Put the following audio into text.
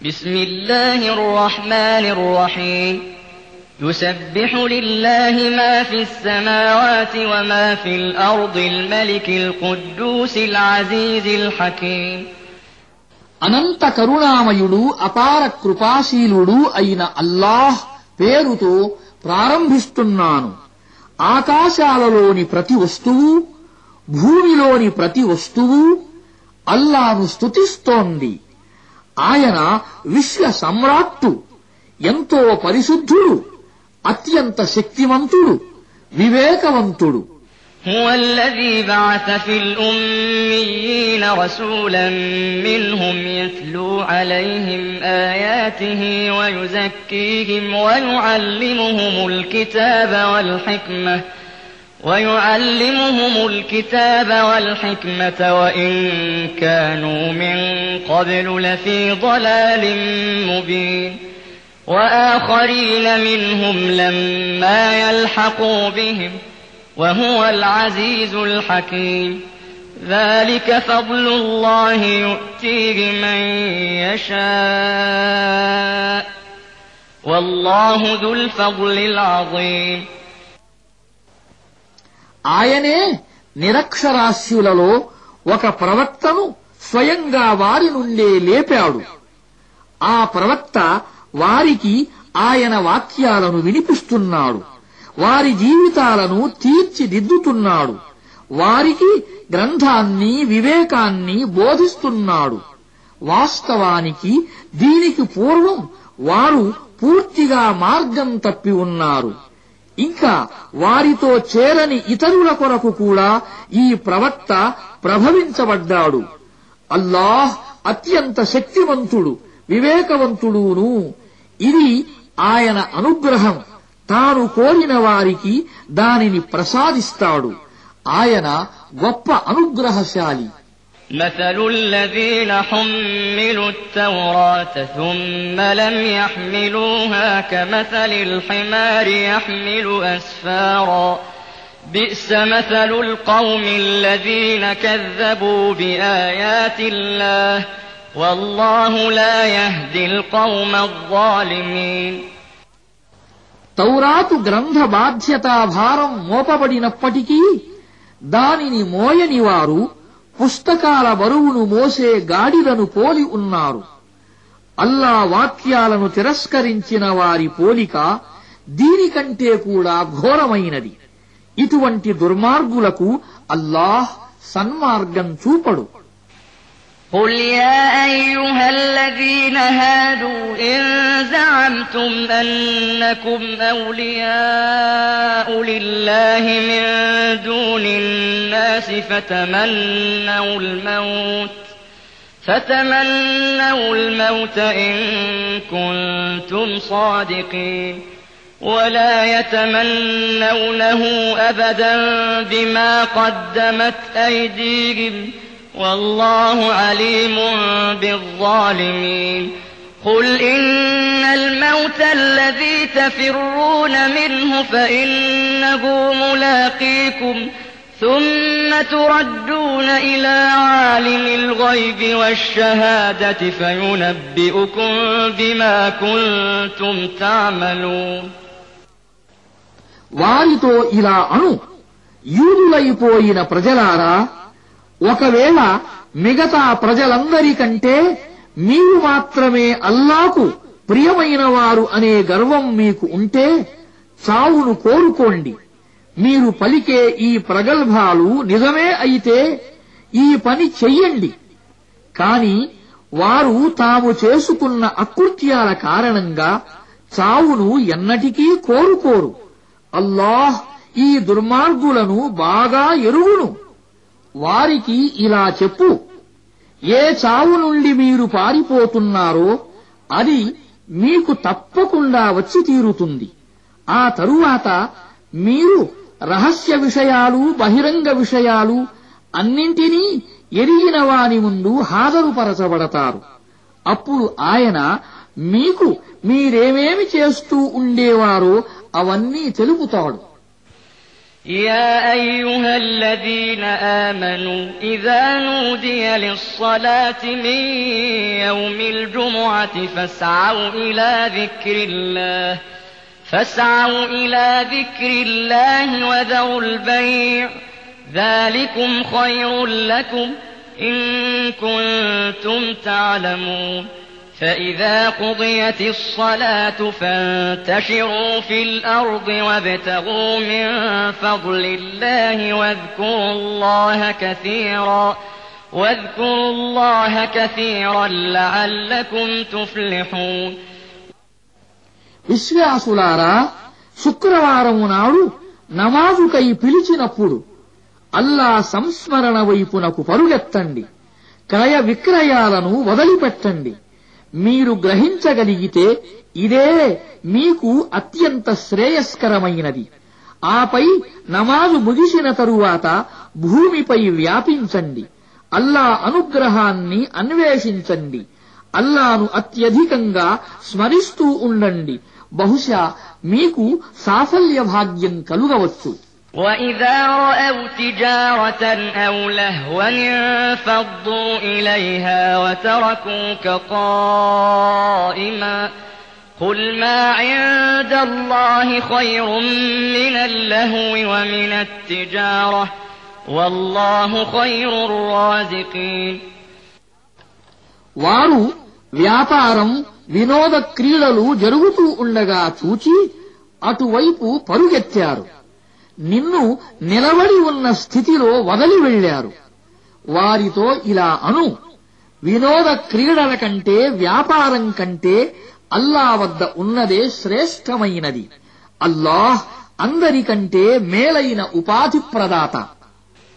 بسم الله الرحمن الرحيم يسبح لله ما في السماوات وما في الأرض الملك القدوس العزيز الحكيم అనంత కరుణామయుడు అపార కృపాశీలుడు అయిన అల్లాహ్ పేరుతో ప్రారంభిస్తున్నాను. ఆకాశాలలోని ప్రతి వస్తువు, భూమిలోని ప్రతి వస్తువు అల్లాహ్ను స్తుతిస్తోంది. ఆయన విశ్వ సమ్రాట్టు, ఎంతో పరిశుద్ధుడు, అత్యంత శక్తివంతుడు, వివేకవంతుడు. هو الذي بعث في الأميين رسولا منهم يتلو عليهم آياته ويزكيهم ويعلمهم الكتاب والحكمة وإن كانوا من قبل لفي ضلال مبين وآخرين منهم لما يلحقوا بهم وهو العزيز الحكيم ذلك فضل الله يؤتيه من يشاء والله ذو الفضل العظيم ఆయనే నిరక్షరాస్యులలో ఒక ప్రవక్తను స్వయంగా వారి నుండే లేపాడు. ఆ ప్రవక్త వారికి ఆయన వాక్యాలను వినిపిస్తున్నాడు, వారి జీవితాలను తీర్చిదిద్దుతున్నాడు, వారికి గ్రంథాన్ని, వివేకాన్ని బోధిస్తున్నాడు. వాస్తవానికి దీనికి పూర్వం వారు పూర్తిగా మార్గం తప్పి ఉన్నారు. ఇంకా వారితో చేరని ఇతరుల కొరకు కూడా ఈ ప్రవక్త ప్రభవించబడ్డాడు. అల్లాహ్ అత్యంత శక్తివంతుడు, వివేకవంతుడును. ఇది ఆయన అనుగ్రహం. తాను కోరిన వారికి దానిని ప్రసాదిస్తాడు. ఆయన గొప్ప అనుగ్రహశాలి. مثل الذين حملوا التوراة ثم لم يحملوها كمثل الحمار يحمل أسفارا بئس مثل القوم الذين كذبوا بآيات الله والله لا يهدي القوم الظالمين తౌరాతు గ్రంథ బాధ్యతా భారం మోపబడినప్పటికీ దానిని మోయని వారు పుస్తకాల బరువును మోసే గాడిదను పోలి ఉన్నారు. అల్లా వాక్యాలను తిరస్కరించిన వారి పోలిక దీనికంటే కూడా ఘోరమైనది. ఇటువంటి దుర్మార్గులకు అల్లాహ్ సన్మార్గం చూపడు. قل يا أيها الذين هادوا إن زعمتم أنكم أولياء لله من دون الناس فتمنوا الموت إن كنتم صادقين ولا يتمنونه أبدا بما قدمت أيديهم والله عليم بالظالمين قل إن الموت الذي تفرون منه فإنه ملاقيكم ثم تردون إلى عالم الغيب والشهادة فينبئكم بما كنتم تعملون వారితో ఇలా అను, యూదులైపోయిన ప్రజలారా, ఒకవేళ మిగతా ప్రజలందరికంటే మీరు మాత్రమే అల్లాకు ప్రియమైన వారు అనే గర్వం మీకు ఉంటే చావును కోరుకోండి. మీరు పలికే ఈ ప్రగల్భాలు నిజమే అయితే ఈ పని చెయ్యండి. కాని వారు తాము చేసుకున్న అకృత్యాల కారణంగా చావును ఎన్నటికీ కోరుకోరు. అల్లాహ్ ఈ దుర్మార్గులను బాగా ఎరుగును. వారికి ఇలా చెప్పు, ఏ చావు నుండి మీరు పారిపోతున్నారో అది మీకు తప్పకుండా వచ్చి తీరుతుంది. ఆ తరువాత మీరు రహస్య విషయాలు, బహిరంగ విషయాలు అన్నింటినీ ఎరిగిన వాని ముందు హాజరుపరచబడతారు. అప్పుడు ఆయన మీకు మీరేమేమి చేస్తూ ఉండేవారో అవన్నీ తెలుపుతాడు. يا أيها الذين آمنوا إذا نودي للصلاة من يوم الجمعة فاسعوا إلى ذكر الله وذروا البيع ذلكم خير لكم إن كنتم تعلمون فإذا قضيت الصلاة فانتشروا في الأرض وابتغوا من فضل الله واذكروا الله كثيرا لعلكم تفلحون. విశ్వాసులారా, శుక్రవారము నాడు నమాజుకై పిలిచినప్పుడు అల్లా సంస్మరణ వైపునకు పరుగెత్తండి, క్రయ విక్రయాలను వదిలిపెట్టండి. మీరు గ్రహించగలిగితే ఇదే మీకు అత్యంత శ్రేయస్కరమైనది. ఆపై నమాజు ముగిసిన తరువాత భూమిపై వ్యాపించండి, అల్లా అనుగ్రహాన్ని అన్వేషించండి, అల్లాను అత్యధికంగా స్మరిస్తూ ఉండండి. బహుశా మీకు సాఫల్య భాగ్యం కలుగవచ్చు. وَإِذَا رَأَوْا تِجَارَةً أَوْ لَهْوًا انفَضُّوا إِلَيْهَا وَتَرَكُوكَ قَائِمًا قُلْ مَا عِندَ اللَّهِ خَيْرٌ مِّنَ اللَّهْوِ وَمِنَ التِّجَارَةِ وَاللَّهُ خَيْرُ الرَّازِقِينَ. వారు వ్యాపారం, వినోద క్రీడలు జరుగుతూ ఉండగా చూచి అటువైపు పరుగెత్తారు, నిన్ను నిలబడి ఉన్న స్థితిలో వదిలి వెళ్లారు. వారితో ఇలా అను, వినోద క్రీడల కంటే వ్యాపారం కంటే అల్లా వద్ద ఉన్నదే శ్రేష్టమైనది. అల్లాహ్ అందరికంటే మేలైన ఉపాధి ప్రదాత.